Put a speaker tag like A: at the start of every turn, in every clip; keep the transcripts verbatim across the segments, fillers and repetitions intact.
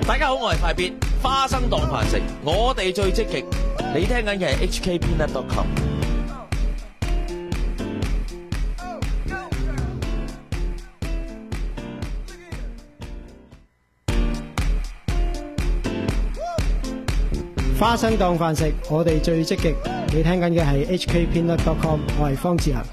A: 大家好，我係快必花生當飯食，我哋最積極。你聽緊嘅係 H K Peanut dot com。
B: 花生當飯食，我哋最積極。你聽緊嘅係 H K Peanut dot com， 我係方志恒。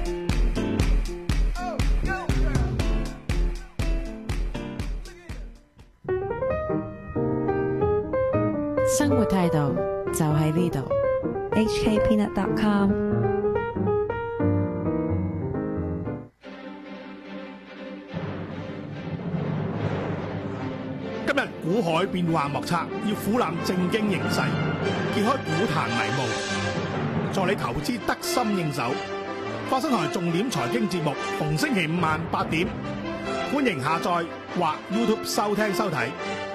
C: 生活態度就喺呢度
D: H K Peanut dot com。
E: 今日股海變幻莫測，要俯瞰正經形勢，揭開股壇迷霧，助你投資得心應手。花生台重點財經節目，逢星期五晚八點，歡迎下載或 YouTube 收聽收睇。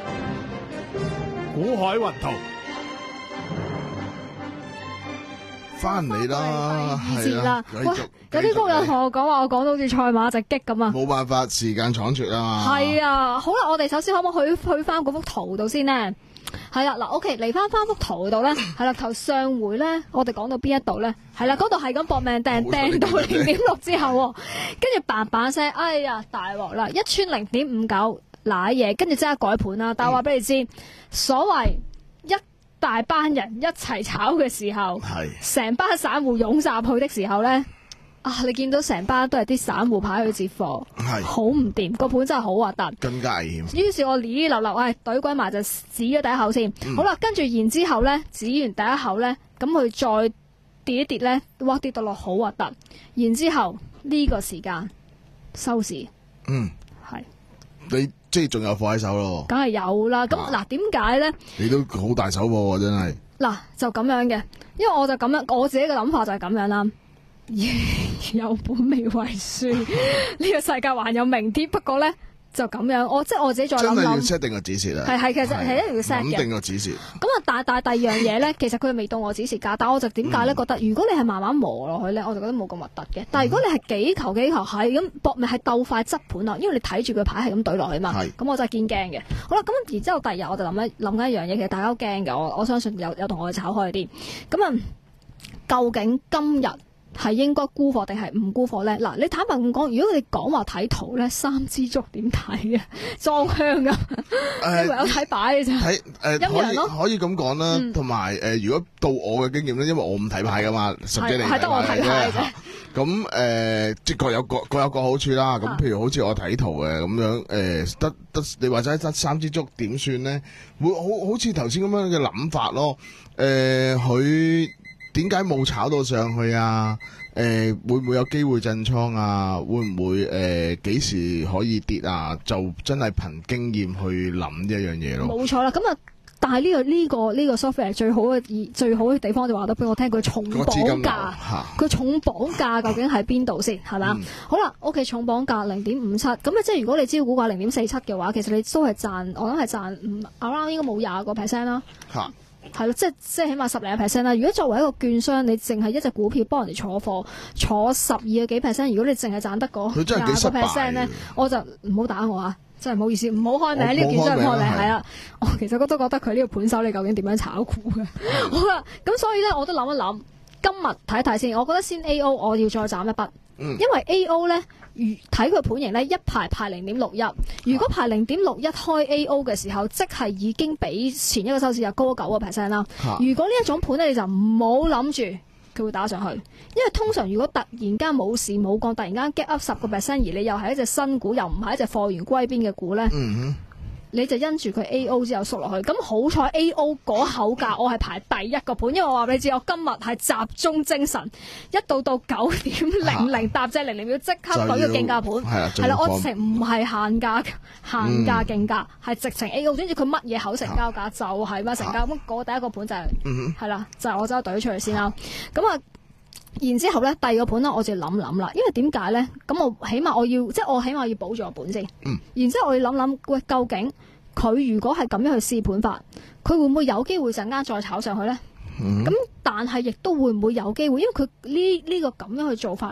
E: 股海雲圖
F: 翻嚟啦，係啦，繼續。
G: 有啲工友同我講話，我講到好似賽馬直擊咁啊！
F: 冇辦法，時間倉促啊嘛。
G: 係啊，好啦，我哋首先可唔可以去去翻嗰幅圖度先呢？係啦，嗱 ，OK，嚟翻翻幅圖度咧，係啦，頭上回咧，我哋講到邊一度咧？係啦，嗰度係咁搏命掟掟到零點六之後，跟住嘭嘭聲，哎呀，大鑊啦！一穿零點五九，瀨嘢，跟住即刻改盤啦。但係話俾你知，嗯、所謂一大班人一齊炒嘅時候，成班散戶湧集去的時候咧。啊！你見到成班都係啲散戶牌去接貨，係好唔掂，個盤真係好核突，
F: 更加危險。
G: 於是我呢呢流流，唉，懟鬼埋就指咗第一口先。嗯、好啦，跟住然之後咧，指完第一口咧，咁佢再跌一跌咧，哇跌到落好核突。然之後呢、這個時間收市，
F: 嗯，
G: 係
F: 你即係仲有貨喺手咯，
G: 梗係有啦。咁嗱，點解咧？
F: 你都好大手貨喎，真係。嗱，
G: 就咁樣嘅，因為我就咁樣，我自己嘅諗法就係咁樣啦。有本未為輸，呢個世界還有明天。不過咧就咁樣，我即係我自己再諗諗。
F: 真係要 set 定個指示啦。
G: 係係，其實係一定要 set 嘅。
F: 諗定個指示。咁
G: 啊，但但第二樣嘢咧，其實佢未到我指示價，但我就點解咧覺得，如果你係慢慢磨落去咧，我就覺得冇咁核突嘅。但係如果你係幾球幾球係咁搏命係鬥快執盤啊，因為你睇住佢牌係咁懟落去嘛。咁我真係堅驚嘅。好啦，咁然之後第二日我就諗一諗緊一樣嘢，其實大家都驚嘅。我我相信有有同我哋炒開啲。咁啊，究竟今日係應該沽貨定係唔沽貨咧？嗱，你坦白咁講，如果你講話睇圖咧，三支竹點睇啊？裝香噶，你唯有睇擺嘅啫。
F: 睇誒，可以可以咁講啦。同埋誒，如果到我嘅經驗咧，因為我唔睇牌噶嘛，十幾年係得我睇牌啫。咁誒，即各有各各有各好處啦。咁譬如好似我睇圖嘅咁樣，誒得得你話齋得三支竹點算咧？會好好似頭先咁樣嘅諗法咯。誒，佢。點解冇炒到上去啊？誒、呃，會唔會有機會震倉啊？會唔會誒幾、呃、時可以跌啊？就真係憑經驗去諗呢一樣嘢咯。冇錯啦，咁啊，但係呢、這個呢、這個呢、這個 software 最好嘅最好嘅地方就話得俾我聽，佢重磅價，佢重磅價究竟喺邊度先？係咪啊？好啦 ，OK， 重磅價零點五七，咁啊，即係如果你招股價零點四七嘅話，其實你都係賺，我諗係賺五 around 應該冇廿個 percent 啦。嚇！係咯，即係即係起碼十零個 percent 啦。如果作為一個券商，你淨係一隻股票幫人哋坐貨，坐十二個幾 percent，如果你淨係賺得嗰廿個 percent 咧，我就唔好打我啊！真係唔好意思，唔好開名，呢個券商唔開名係啦。我其實我都覺得佢呢個盤手，你究竟點樣炒股嘅？好啦，咁所以咧，我都諗一諗，今日睇一睇先。我覺得先 A O， 我要再斬一筆，嗯、因為 A O 咧。睇佢盤型咧，一排排零點六一。如果排零點六一開 A O 嘅時候，即係已經比前一個收市日高九個 percent 啦。如果呢一種盤咧，你就唔好諗住佢會打上去，因為通常如果突然間冇市冇降，突然間 get up 十個 percent，而你又係一隻新股，又唔係一隻貨源歸邊嘅股咧。嗯你就因住佢 A O 之後縮落去，咁好彩 A O 嗰口價我係排第一個盤，因為我話俾你知，我今日係集中精神，一到到九點零零搭隻零零秒即刻舉個競價盤，係啦，我直情唔係限價限價競價，係、嗯、直情 A O， 總之佢乜嘢口成交價就係乜成交，咁嗰第一個盤就係係啦，就係、是、我走隊出去先啦，咁啊。然之後咧，第二個盤咧，我就諗諗啦，因為點解咧？咁我起碼我要，即係我起碼要保住個本先。嗯。然之後我要諗諗，喂，究竟佢如果係咁樣去試盤法，佢會唔會有機會陣間再炒上去咧？嗯。咁但係亦都會唔會有機會？因為佢呢呢個咁樣去做法咧，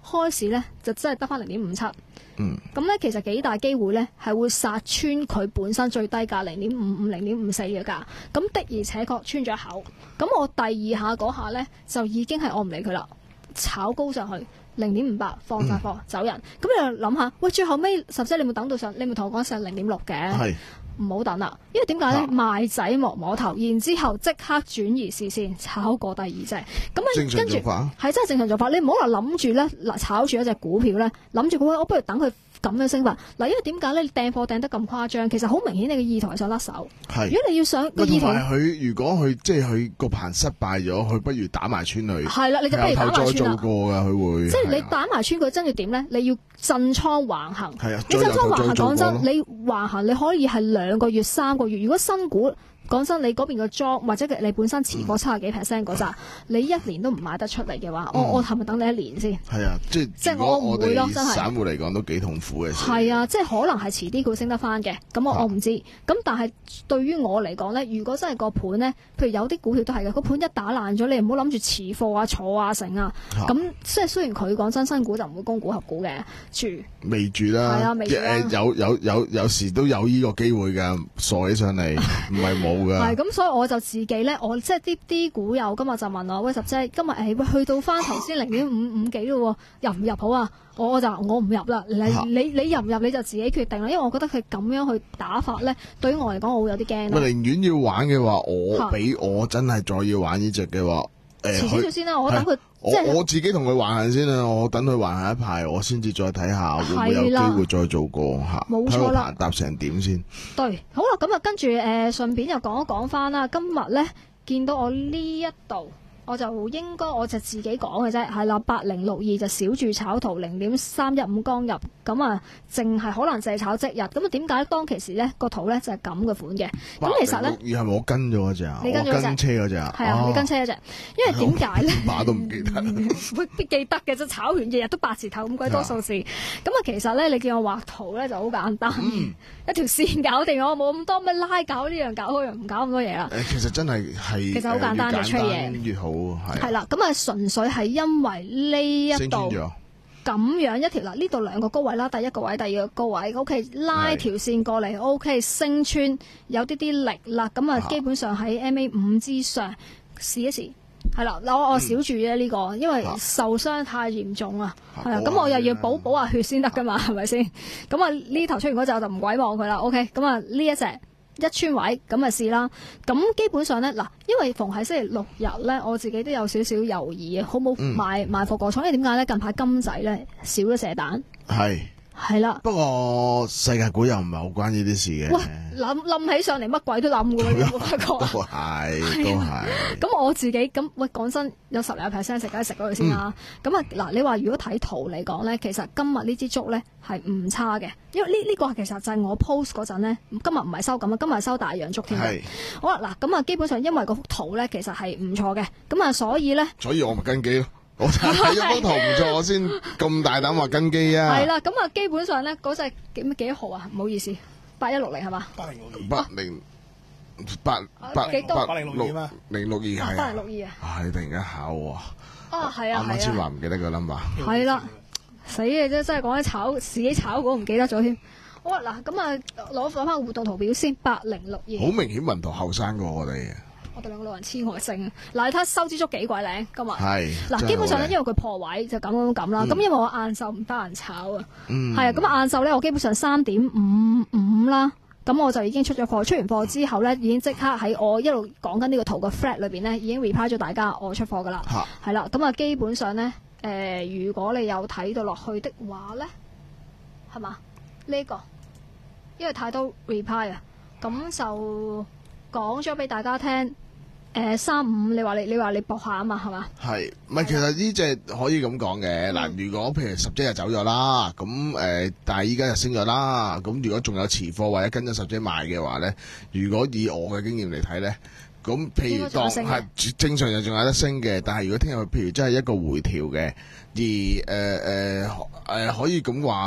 G: 開市咧就真係得翻零點五七。
F: 嗯，
G: 咁咧其實幾大機會咧係會殺穿佢本身最低價零點五五、零點五四嘅價，咁的而且確穿咗口。咁我第二下嗰下咧就已經係我唔理佢啦，炒高上去零點五八放晒貨、嗯、走人。咁你又諗下，喂，最後尾十姐你冇等到上，你冇同我講上零點六嘅。係。唔好等啦，因為點解咧？賣仔摸摸頭，然之後即刻轉移視線，炒過第二隻。咁啊，跟住係真係正常做法。你唔好話諗住咧，嗱炒住一隻股票咧，諗住佢，我不如等佢咁樣升法。嗱，因為點解咧？你掟貨掟得咁誇張，其實好明顯你嘅意圖係想甩手。係。如果你要想個意圖，同埋佢如果佢即係佢個盤失敗咗，佢不如打埋穿佢。係啦，你就不如打埋穿啦。再做過㗎，佢會。即係你打埋穿佢，真要點咧？你要震倉橫行。係啊，你震倉橫行，講真，你橫行你可以係兩兩個月、三個月，如果新股講真，你嗰邊個莊或者你本身持貨七十幾 percent 嗰扎，你一年都唔買得出嚟嘅話，嗯、我我係咪等你一年先？係啊，即係即係我唔會咯，真係。散戶嚟講都幾痛苦嘅事。係啊，即係可能係遲啲佢升得翻嘅，咁我、啊、我唔知。咁但係對於我嚟講咧，如果真係個盤咧，譬如有啲股票都係嘅，個盤一打爛咗，你唔好諗住持貨啊、坐啊、成啊。咁即係雖然佢講真，新股就唔會供股合股嘅，住未住啦。係啊，未住啦。有有有有時都有呢個機會㗎，傻起上嚟唔係冇。係咁，所以我就自己咧，我即係啲啲股友今日就問我，喂，十姐，今日誒喂去到翻頭先零點五五幾咯，入唔入好啊？我就我唔入啦，你你你入唔入你就自己決定啦，因為我覺得佢咁樣去打法咧，對於我嚟講我會有啲驚。我寧願要玩嘅話，我俾我真係再要玩呢隻嘅話，誒，遲少先啦，我等佢。我我自己同佢橫行先啦，我等佢橫行一排，我先至再睇下會唔會有機會再做過嚇。冇錯啦，搭成點先？對，好啦，咁啊跟住誒，順便又講一講翻啦。今日咧見到我呢一度。我就應該我就自己講嘅啫，係啦，八零六二就小注炒圖零點三一五剛入，咁啊，淨係可能淨係炒即日，咁啊點解當其時咧個圖咧就係咁嘅款嘅？咁其實咧，二係咪我跟咗嗰隻啊？你跟咗跟車嗰隻啊？係啊，你跟車嗰隻，因為點解咧？碼都唔記得，會必記得嘅啫，炒完日日都八字頭咁鬼多數字，咁啊其實咧你見我畫圖咧就好簡單，一條線搞掂，我冇咁多咩拉搞呢樣搞嗰樣，唔搞咁多嘢啦。誒，其實真係係其實好簡單嘅吹嘢，越好。係啦，咁啊純粹係因為呢一度咁樣一條嗱，呢度兩個高位啦，第一個位，第二個高位 ，OK， 拉條線過嚟 ，OK， 升穿有啲啲力啦，咁啊基本上喺 M A 五之上試一試，係啦，我我少注啫呢個，因為受傷太嚴重啊，係啊，咁我又要補補下血先得噶嘛，係咪先？咁啊呢頭出完嗰隻我就唔鬼望佢啦 ，OK， 咁啊呢一隻。一穿位咁咪試啦，咁基本上咧嗱，因為逢喺星期六日咧，我自己都有少少猶豫啊，好冇買買貨過倉，因為點解咧？近排金仔咧少咗射彈，係係啦。不過世界股又唔係好關呢啲事嘅。喂，諗諗起上嚟乜鬼都諗嘅喎，你有冇發覺？都係都係。咁我自己咁喂，講真有十零 percent 食，梗係食咗佢先啦。咁啊嗱，你話如果睇圖嚟講咧，其實今日呢支竹咧係唔差嘅，因為呢呢個其實就係我 post 嗰陣咧，今日唔係收咁啊，今日係收大洋竹添嘅。好啦，嗱咁啊，基本上因為嗰幅圖咧其實係唔錯嘅，咁啊所以咧，所以我咪跟機咯。我睇咗幅圖唔錯，我先咁大膽話跟機啊！係啦，咁啊，基本上咧嗰隻幾幾號啊？唔好意思，八一六零係嘛？八零六二，八零八八幾多？八零六二咩？零六二係八零六二啊！係突然間考喎！啊係啊係啊！啱先話唔記得個 number。係啦，死嘅啫！真係講起炒自己炒股唔記得咗添。好啊嗱，咁啊攞翻個活動圖表先，八零六二。好明顯文圖後生過我哋。我哋兩個老人痴呆症，嗱你睇下收支足幾鬼靚今日，係嗱基本上咧，因為佢破位就咁咁咁啦，咁、嗯、因為我晏晝唔得閒炒啊，係、嗯、啊，咁晏晝咧我基本上三點五五啦，咁我就已經出咗貨，出完貨之後咧已經即刻喺我一路講緊呢個圖嘅 flat 裏邊咧已經 reply 咗大家我出貨噶啦，係啦，咁啊基本上咧誒、呃、如果你有睇到落去的話咧，係嘛呢個，因為太多 reply 啊，咁就講咗俾大家聽。誒三五，你話你你話你搏下啊嘛，係嘛？係，唔係其實呢隻可以咁講嘅嗱。如果譬如十隻就走咗啦，咁誒、呃，但係依家就升咗啦。咁如果仲有持貨或者跟咗十隻賣嘅話咧，如果以我嘅經驗嚟睇咧，咁譬如當係正常就仲有得升嘅。但係如果聽日譬如真係一個回調嘅，而誒誒誒可以咁話。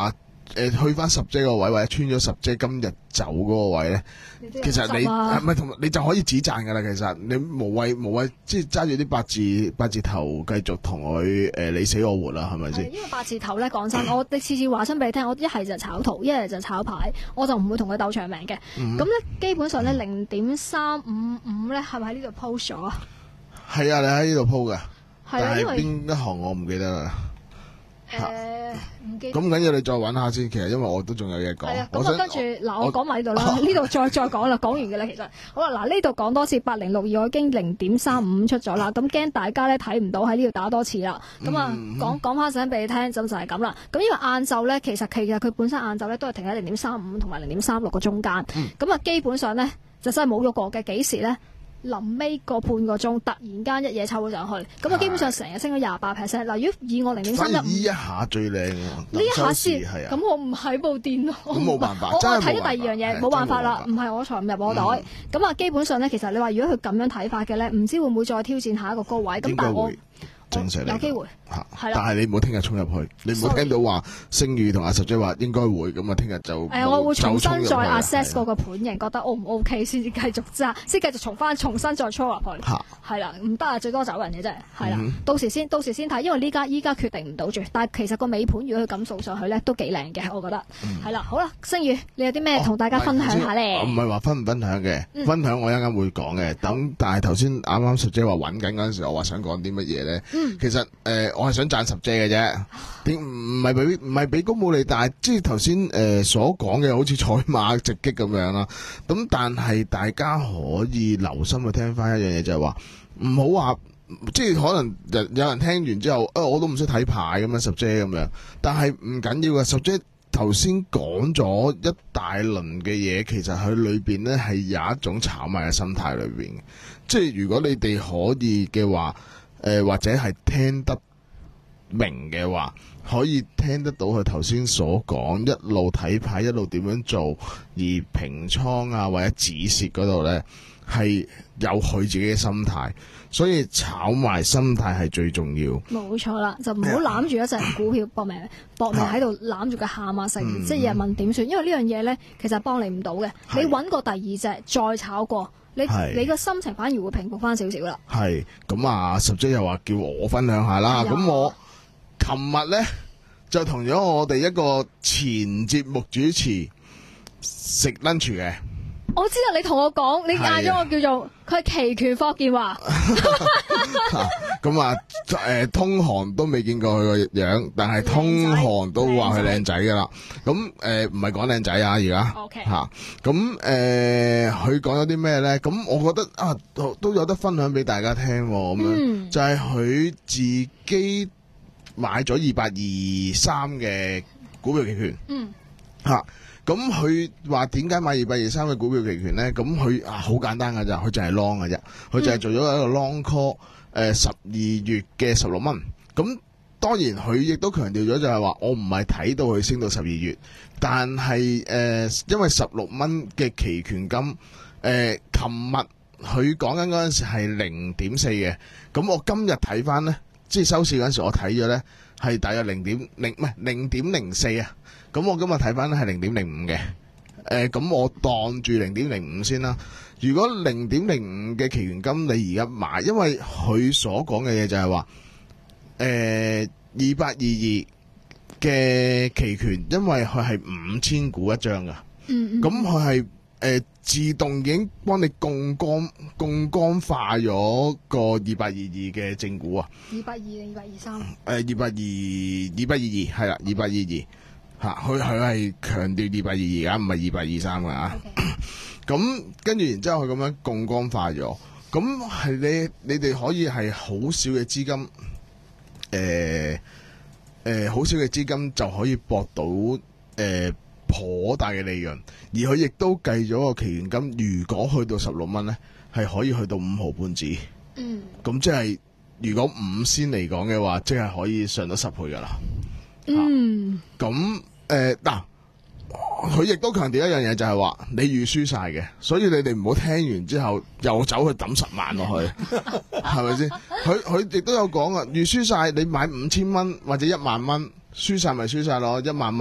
F: 誒去翻十姐個位，或者穿咗十姐今日走嗰個位咧，其實你係咪同你就可以止賺噶啦？其實你無謂無謂即係揸住啲八字八字頭繼續同佢誒你死我活啦，係咪先？
G: 因為八字頭咧，講真，我哋次次話親俾你聽，我一係就炒圖，一係就炒牌，我就唔會同佢鬥長命嘅。咁咧、嗯、基本上咧零點三五五咧，係咪喺呢度 post 咗啊？
F: 係啊，你喺呢度 post 噶，
G: 但係
F: 邊一行我唔記得啦。
G: 誒唔記得。
F: 咁緊要你再揾下先，其實因為我都仲有嘢講。
G: 係啊，咁啊跟住嗱，我講埋呢度啦，呢度再再講啦，講完嘅啦，其實好啦，嗱呢度講多次八零六二，我已經零點三五出咗啦，咁驚大家咧睇唔到喺呢度打多次啦，咁啊講講翻聲俾你聽，咁就係咁啦。咁因為晏晝咧，其實其實佢本身晏晝咧都係停喺零點三五同埋零點三六個中間，咁啊、嗯、基本上咧就真係冇喐過嘅，幾時咧？臨尾個半個鐘，突然間一嘢抽咗上去，咁啊基本上成日升咗廿八 percent。嗱，如果以我零點三一五，
F: 呢一下最靚，
G: 呢一下先，咁、啊、我唔喺部電腦，
F: 咁冇辦法，
G: 我
F: 真係
G: 我睇咗第二樣嘢，冇辦法啦，唔係我財唔入我袋。咁啊、嗯，基本上咧，其實你話如果佢咁樣睇法嘅咧，唔知會唔會再挑戰下一個高位？咁但係我。正常有機會嚇，係啦。但係你唔好聽日衝入去，你唔好聽到話星宇同阿十姐話應該會，咁啊聽日就誒，我會重新再 assess 嗰個盤型，覺得 O 唔 OK 先至繼續揸，先繼續重翻重新再衝入去。嚇，係啦，唔得啊，最多走人嘅啫，係啦。到時先，到時先睇，因為呢家依家決定唔到住，但係其實個尾盤如果佢咁掃上去咧，都幾靚嘅，我覺得。係啦，好啦，星宇，你有啲咩同大家分享下咧？
F: 唔係話分唔分享嘅，分享我一陣間會講嘅。等但係頭先啱啱十姐話揾緊嗰陣時，我話想講啲乜嘢咧？其實誒。誒，我係想讚十姐嘅啫，點唔係俾唔係俾高武利，但係即係頭先誒所講嘅，好似賽馬直擊咁樣啦。咁但係大家可以留心去聽翻一樣嘢，就係話唔好話，即係可能有人聽完之後，誒、呃、我都唔識睇牌咁樣，十姐咁樣。但係唔緊要嘅，十姐頭先講咗一大輪嘅嘢，其實佢裏邊咧係有一種炒賣嘅心態裏邊嘅。即係如果你哋可以嘅話，誒、呃、或者係聽得明嘅話，可以聽得到佢頭先所講，一路睇牌一路點樣做，而平倉啊或者止蝕嗰度呢，係有佢自己嘅心態，所以炒賣心態係最重要。冇
G: 錯啦，就唔好攬住一隻股票搏命搏命喺度攬住佢喊啊成，嗯、即係日問點算？因為呢樣嘢呢，其實幫你唔到嘅。是你揾過第二隻再炒過，你是你個心情反而會平復翻少少啦。係咁啊，十姐又話叫我分享下啦，咁我。琴日咧就同咗我哋一個前節目主持食 lunch 嘅。我知道你同我講，你嗌咗我叫做佢係期權霍建華。咁啊，誒、呃，通行都未見過佢個樣，但係通行都話佢靚仔噶啦。咁誒，唔係講靚仔啊，而家吓。咁誒 Okay.，佢講咗啲咩咧？咁我覺得啊，都都有得分享俾大家聽。咁樣、嗯、就係佢自己。買咗二百二三嘅股票期權，嗯，吓，咁佢話點解買二百二三嘅股票期權咧？咁佢啊好簡單噶咋，佢就係 long 噶啫，佢就係做咗一個 long call，誒十二月嘅十六蚊。咁當然佢亦都強調咗就係話，我唔係睇到佢升到十二月，但係誒、呃、因為十六蚊嘅期權金，誒琴日佢講緊嗰陣時係零點四嘅，咁我今日睇翻咧。即係收市嗰陣時，我睇咗咧係大約零點零唔係零點零四啊。咁我今日睇翻咧係零點零五嘅。誒、呃，咁我當住零點零五先啦。如果零點零五嘅期權金你而家買，因為佢所講嘅嘢就係話，誒二八二二嘅期權，因為佢係五千股一張噶。嗯嗯。咁佢係。誒、呃，自動已經幫你槓桿槓桿化咗個二百二二嘅正股啊！二百二定二百二三？誒，二百二二百二二係啦，二百二二吓，佢佢係強調二百二二啊，唔係二百二三噶啊。咁跟住然之後佢咁樣槓桿化咗，咁係你你哋可以係好少嘅資金，誒、呃、誒，好、呃、少嘅資金就可以博到誒。呃頗大嘅利潤，而佢亦都計咗個期權金，如果去到十六蚊咧，係可以去到五毫半子。嗯，咁即係如果五仙嚟講嘅話，即係可以上到十倍噶啦。嗯，咁誒嗱，佢亦都強調一樣嘢，就係話你預輸晒嘅，所以你哋唔好聽完之後又走去抌十萬落去，係咪先？佢佢亦都有講啊，預輸晒，你買五千蚊或者一萬蚊，輸晒咪輸晒咯，一萬蚊。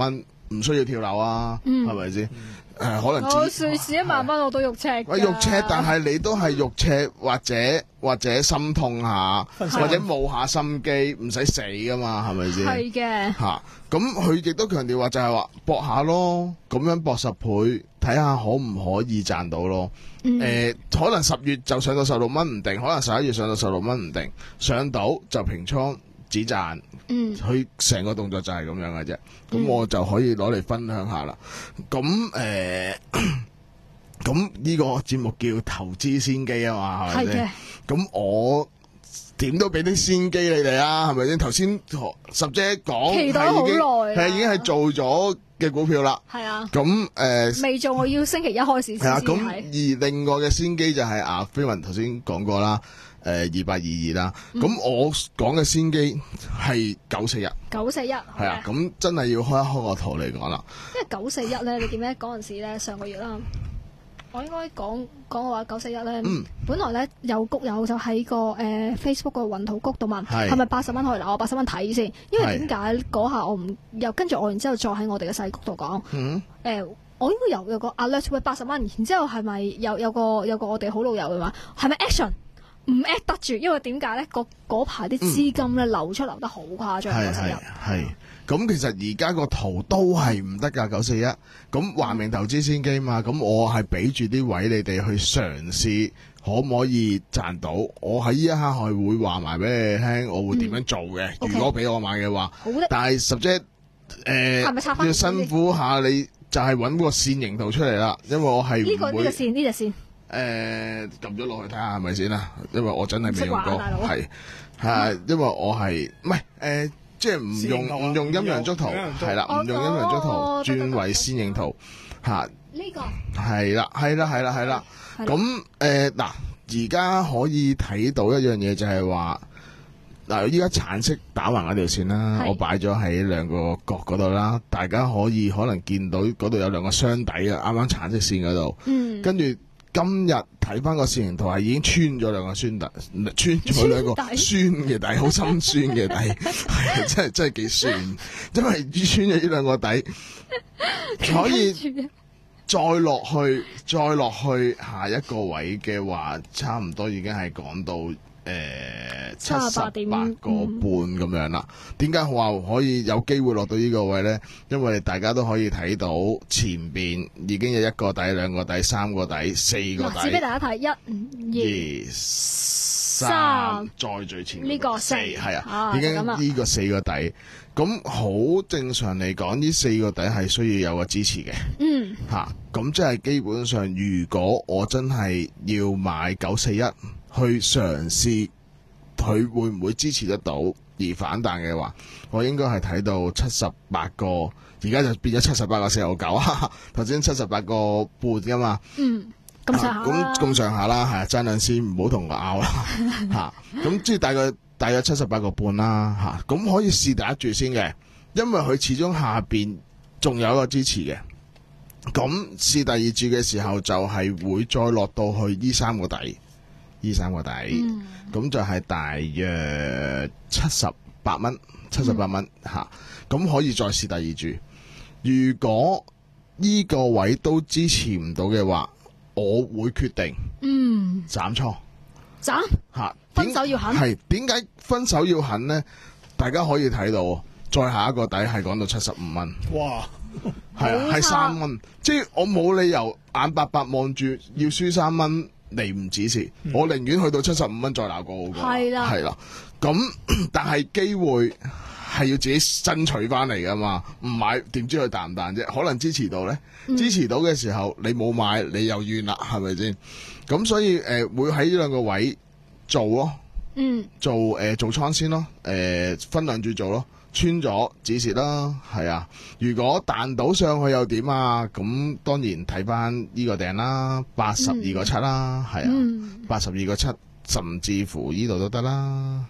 F: 唔需要跳樓啊，係咪先？誒、呃，可能
G: 我瑞士一萬蚊我都肉赤㗎。
F: 喂，肉赤，但係你都係肉赤，或者或者心痛下，或者冇下心機，唔使死噶嘛，係咪先？
G: 係嘅。
F: 嚇，咁佢亦都強調話就係話搏下咯，咁樣搏十倍，睇下可唔可以賺到咯。誒、
G: 嗯
F: 呃，可能十月就上到十六蚊唔定，可能十一月上到十六蚊唔定，上到就平倉止賺。
G: 嗯，
F: 佢成個動作就係咁樣嘅啫，咁、
G: 嗯、
F: 我就可以攞嚟分享下啦。咁誒，咁呢個節目叫投資先機啊嘛，係咪先？咁我點都俾啲先機你哋啊，係咪先？頭先十姐講
G: 期待好耐，
F: 係已經係做咗嘅股票啦。
G: 係啊。
F: 咁誒，
G: 未、呃、做，我要星期一開始先
F: 係啊。咁
G: 而
F: 另外嘅先機就係阿飛雲頭先講過啦。誒二八二二啦，咁、嗯、我講嘅先機係九四一，
G: 九四一
F: 係啊，咁真係要開一開個圖嚟講啦。
G: 因為九四一咧，你記唔記得嗰陣時咧？上個月啦，我應該講講嘅話九四一咧，嗯、本來咧有谷友就喺個誒、呃、Facebook 個雲圖谷度問係咪八十蚊可以嗱，我八十蚊睇先，因為點解嗰下我唔又跟住我，然之後再喺我哋嘅細谷度講，誒、嗯呃、我應該有有個 alert 會八十蚊，然之後係咪有有個有個我哋好老友嘅話係咪 action？唔 at 得住，因為點解咧？嗰排啲資金咧、嗯、流出流得好誇張，
F: 係係係。咁其實而家個圖都係唔得㗎，九四一。咁話明投資先機嘛，咁我係俾住啲位你哋去嘗試，可唔可以賺到？我喺呢一刻係會話埋俾你聽，我會點樣做嘅。嗯、如果俾我買嘅話，
G: okay.
F: 但係十姐誒要辛苦下你，就係揾個線形圖出嚟啦，因為我係
G: 呢、呢個呢、呢個線呢隻線。
F: 誒，撳咗落去睇下係咪先啦，因為我真係未用過，係係、啊，因為我係唔係誒，即係唔用唔用陰陽燭圖，係啦，唔用陰陽燭圖，轉為線形圖，吓呢個係啦，係啦，係啦，係啦，咁誒嗱，而家可以睇到一樣嘢就係話，嗱，依家橙色打橫嗰條線啦，我擺咗喺兩個角嗰度啦，大家可以可能見到嗰度有兩個箱底啊，啱啱橙色線嗰度，嗯，跟住。今日睇翻個線形圖係已經穿咗兩個酸底，穿咗兩個酸嘅底，好心酸嘅底，係真係真係幾酸，因為穿咗呢兩個底，可以再落去，再落去下一個位嘅話，差唔多已經係講到誒七十八個半咁樣啦。點解話可以有機會落到呢個位呢？因為大家都可以睇到前邊已經有一個底、兩個底、三個底、四個底。指俾大家睇，一、二、三，再最前呢、這個四係啊，啊，已經呢個四個底。咁好正常嚟講，呢四個底係需要有個支持嘅。嗯，吓咁即係基本上，如果我真係要買九四一。去嘗試佢會唔會支持得到而反彈嘅話，我應該係睇到七十八個，而家就變咗七十八個四毫九啊！頭先七十八個半㗎嘛，嗯，咁上下咁咁上下啦，係啊，爭兩先唔好同我拗啦嚇。咁即係大概大約七十八個半啦嚇，咁可以試第一注先嘅，因為佢始終下邊仲有一個支持嘅。咁試第二注嘅時候就係會再落到去呢三個底。呢三個底，咁、嗯、就係大約七十八蚊，七十八蚊吓，咁、嗯、可以再試第二注。如果呢個位都支持唔到嘅話，我會決定，嗯，斬倉，斬吓，分手要狠，係點解分手要狠呢？大家可以睇到，再下一個底係講到七十五蚊，哇，係啊，係三蚊，即係我冇理由眼白白望住要輸三蚊。你唔指示，嗯、我寧願去到七十五蚊再鬧過好過。係啦，係啦。咁但係機會係要自己爭取翻嚟噶嘛？唔買點知佢彈唔彈啫？可能支持到咧、嗯，支持到嘅時候你冇買，你又怨啦，係咪先？咁所以誒、呃、會喺呢兩個位做咯，嗯，做誒、呃、做倉先咯，誒、呃、分兩注做咯。穿咗止蝕啦，係啊！如果彈到上去又點啊？咁當然睇翻呢個頂啦，八十二個七啦，係啊，八十二個七，甚至乎呢度都得啦，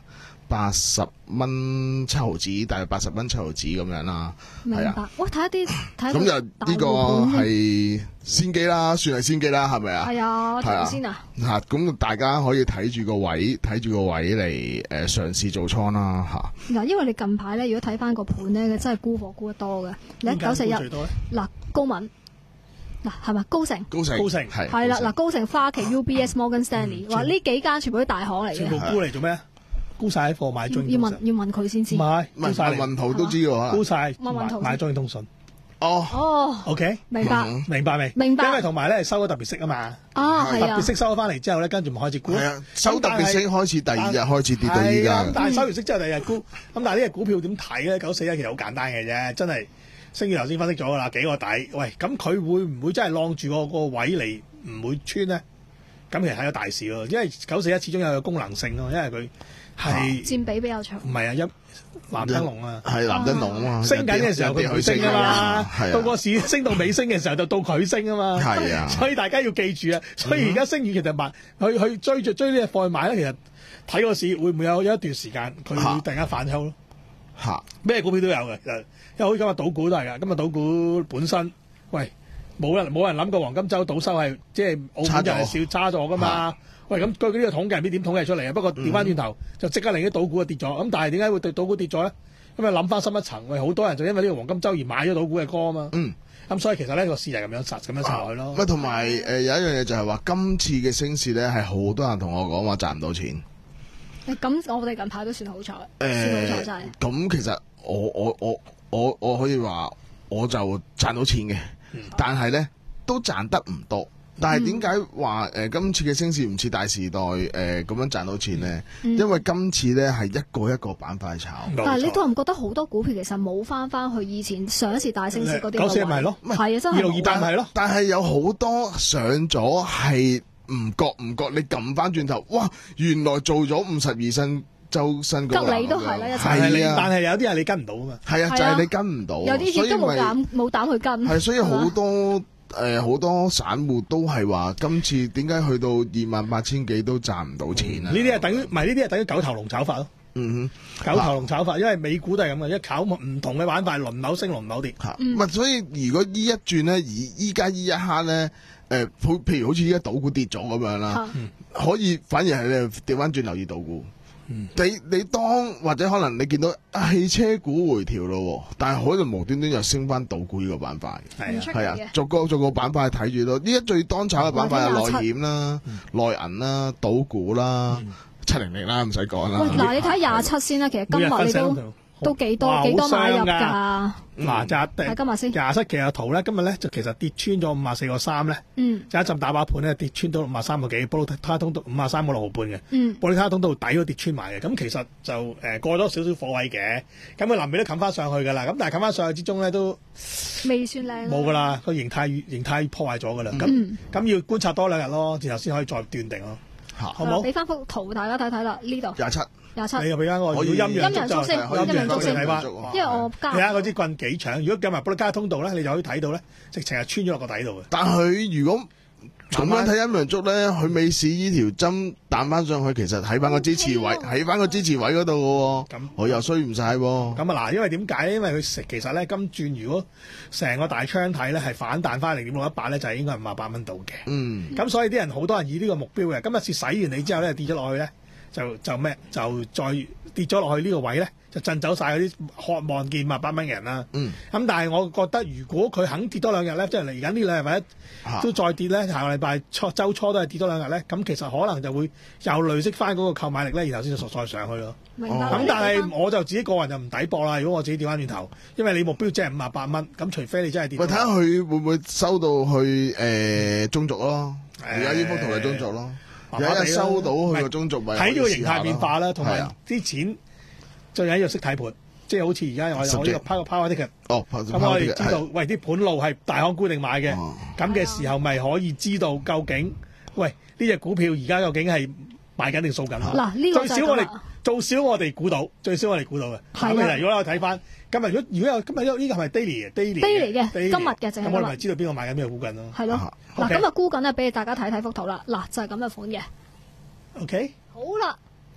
F: 八十蚊七毫子，大約八十蚊七毫子咁樣啦。
G: 明白。喂，睇一啲睇
F: 咁就呢個係先機啦，算係先機啦，係咪啊？
G: 係啊，
F: 係啊
G: 先啊。
F: 嚇，咁大家可以睇住個位，睇住個位嚟誒嘗試做倉啦嚇。
G: 嗱，因為你近排咧，如果睇翻個盤咧，真係沽貨沽得多嘅。你九四一嗱高敏。嗱，係咪高盛？
F: 高盛，
E: 高盛
F: 係
G: 係啦，嗱，高盛、花旗、U B S、Morgan Stanley，話呢幾間全部都大行嚟嘅。
E: 全部沽嚟做咩？沽晒喺貨買中
G: 要問要問佢先知。
E: 唔係，
F: 問問圖都知嘅
E: 沽晒
G: 問
E: 買中通訊。
F: 哦
G: 哦
E: ，OK，
G: 明白
E: 明白未？
G: 明白。
E: 因為同埋咧收咗特別息啊嘛。
G: 啊，係啊。
E: 特別息收咗翻嚟之後咧，跟住咪開始沽。
F: 係啊，收特別息開始第二日開始跌到依家。
E: 但係收完息之後第二日沽。咁但係呢隻股票點睇咧？九四一其實好簡單嘅啫，真係。星宇頭先分析咗噶啦，幾個底，喂，咁佢會唔會真係晾住個個位嚟唔會穿咧？咁其實睇咗大市咯，因為九四一始終有個功能性咯，因為佢係
G: 佔比比較長。
E: 唔係啊，一藍燈籠啊，
F: 係藍燈籠啊嘛，
E: 升緊嘅時候佢唔升啊嘛，到個市升到尾升嘅時候就到佢升啊嘛，
F: 係啊，
E: 所以大家要記住啊，所以而家升完其實買去去追住追呢隻貨去買咧，其實睇個市會唔會有有一段時間佢會突然間反抽咯。
F: 嚇，
E: 咩股票都有嘅，其實因為好似今日賭股都係㗎，今日賭股本身，喂，冇人冇人諗過黃金週賭收係即係澳門就係少差咗㗎嘛，喂，咁據呢個統計唔知點統計出嚟啊，不過調翻轉頭就即刻令啲賭股啊跌咗，咁但係點解會對賭股跌咗咧？咁啊諗翻深一層，喂，好多人就因為呢個黃金週而買咗賭股嘅歌啊嘛，嗯，咁所以其實呢個市就係咁樣實咁樣實落去咯。
F: 咁同埋誒有一樣嘢就係話今次嘅升市咧係好多人同我講話賺唔到錢。
G: 咁我哋近排都算好彩，
F: 誒，
G: 算好彩真係。
F: 咁其實我我我我我可以話我就賺到錢嘅，嗯、但係咧都賺得唔多。但係點解話誒今次嘅升市唔似大時代誒咁、呃、樣賺到錢咧？嗯、因為今次咧係一個一個板塊炒。
G: 但係你覺唔覺得好多股票其實冇翻翻去以前上一次大升市嗰啲？
E: 九四咪係咯，
G: 係啊，真係
E: 二六二八係咯。
F: 但係有好多上咗係。唔覺唔覺，你撳翻轉頭，哇！原來做咗五十二新周新高，
G: 吉你都係啦，一
F: 齊。
E: 但係有啲係你跟唔到啊嘛。
F: 係啊，就係你跟唔到。
G: 有啲亦都冇膽冇膽去跟。
F: 係，所以好多誒好多散戶都係話，今次點解去到二萬八千幾都賺唔到錢啊？
E: 呢啲係等於唔係呢啲係等於九頭龍炒法咯。
F: 嗯
E: 哼，九頭龍炒法，因為美股都係咁嘅，一炒唔同嘅板塊輪流升輪流跌。
F: 嚇，唔係，所以如果依一轉咧，而依家依一刻咧。誒，譬譬如好似依家賭股跌咗咁樣啦，嗯、可以反而係你調翻轉留意賭股。嗯、你你當或者可能你見到汽車股回調咯，但係可能無端端又升翻賭股呢個板塊。係啊，係啊，逐個逐個板塊睇住咯。呢一最當炒嘅板塊係內險啦、內銀啦、賭股啦、七零零啦，唔使講啦。
G: 嗱，你睇廿七先啦，其實今日你都。都幾多幾多買入㗎？
E: 嗱，就睇
G: 今日先
E: 廿七期嘅圖咧，今日咧就其實跌穿咗五十四個三咧，
G: 嗯，
E: 就一陣打靶盤咧跌穿到五十三個幾，波羅卡通到五十三個六毫半嘅，
G: 嗯，
E: 波羅卡通到底都跌穿埋嘅，咁其實就誒過咗少少貨位嘅，咁佢臨尾都冚翻上去㗎啦，咁但係冚翻上去之中咧都
G: 未算靚，
E: 冇㗎啦，個形態形態破壞咗㗎啦，咁咁要觀察多兩日咯，然後先可以再斷定咯，好唔好？
G: 俾翻幅圖大家睇睇啦，呢度
F: 廿七。
G: 廿七，
E: 你又俾翻我
F: 可以
E: 陰陽
G: 燭先，陰陽燭先
E: 睇翻，
G: 因為我加。
E: 睇下嗰支棍幾長，如果計埋布拉加通道咧，你就可以睇到咧，直情係穿咗落個底度嘅。
F: 但佢如果咁樣睇陰陽燭咧，佢尾市呢條針彈翻上去，其實喺翻個支持位，喺翻個支持位嗰度嘅喎。咁我又衰唔晒喎。
E: 咁啊嗱，因為點解咧？因為佢食其實咧，今轉如果成個大窗睇咧，係反彈翻零點六一八咧，就係應該係五十八蚊度嘅。嗯。咁所以啲人好多人以呢個目標嘅，今日次洗完你之後咧，跌咗落去咧。就就咩？就再跌咗落去呢個位咧，就震走晒嗰啲渴望見萬八蚊嘅人啦。嗯。咁但係我覺得，如果佢肯跌多兩日咧，即係嚟緊呢兩日或者都再跌咧，下個禮拜初週初都係跌多兩日咧，咁其實可能就會又累積翻嗰個購買力咧，然後先再上去咯。
G: 明白。
E: 咁但係我就自己個人就唔抵博啦。如果我自己調翻轉頭，因為你目標即係五十八蚊，咁除非你真係跌。
F: 喂，睇下佢會唔會收到去誒中軸咯？而家呢幅圖係中軸咯。有一日收到佢個中軸咪
E: 睇呢個形態變化啦，同埋啲錢最緊要識睇盤，即係好似而家我我呢個拋個拋啲嘅，咁我哋知道，喂啲盤路係大行固定買嘅，咁嘅時候咪可以知道究竟，喂呢隻股票而家究竟係買緊定掃緊？
G: 嗱，呢個
E: 最少我哋最少我哋估到，最少我哋估到嘅。咁其實如果我睇翻今日，如果如果有今日呢個係咪 daily 嘅 daily
G: 嘅，今日嘅淨係。
E: 咁我哋咪知道邊個買緊邊個估緊咯。
G: 係咯。嗱，今日沽緊咧，俾大家睇睇幅圖啦。嗱，就係咁嘅款嘅。
E: OK。
G: 好啦。
F: 咁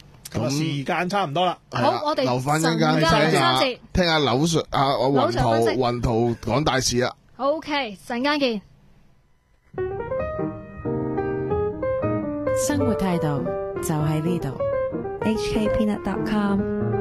E: 時間差唔多啦。
G: 好，我哋
F: 留翻一陣間去聽下聽下柳 Sir 啊，我雲圖雲圖講大事啊。
G: OK， 陣間見。
C: 生活態度就喺呢度。
D: H K Peanut dot com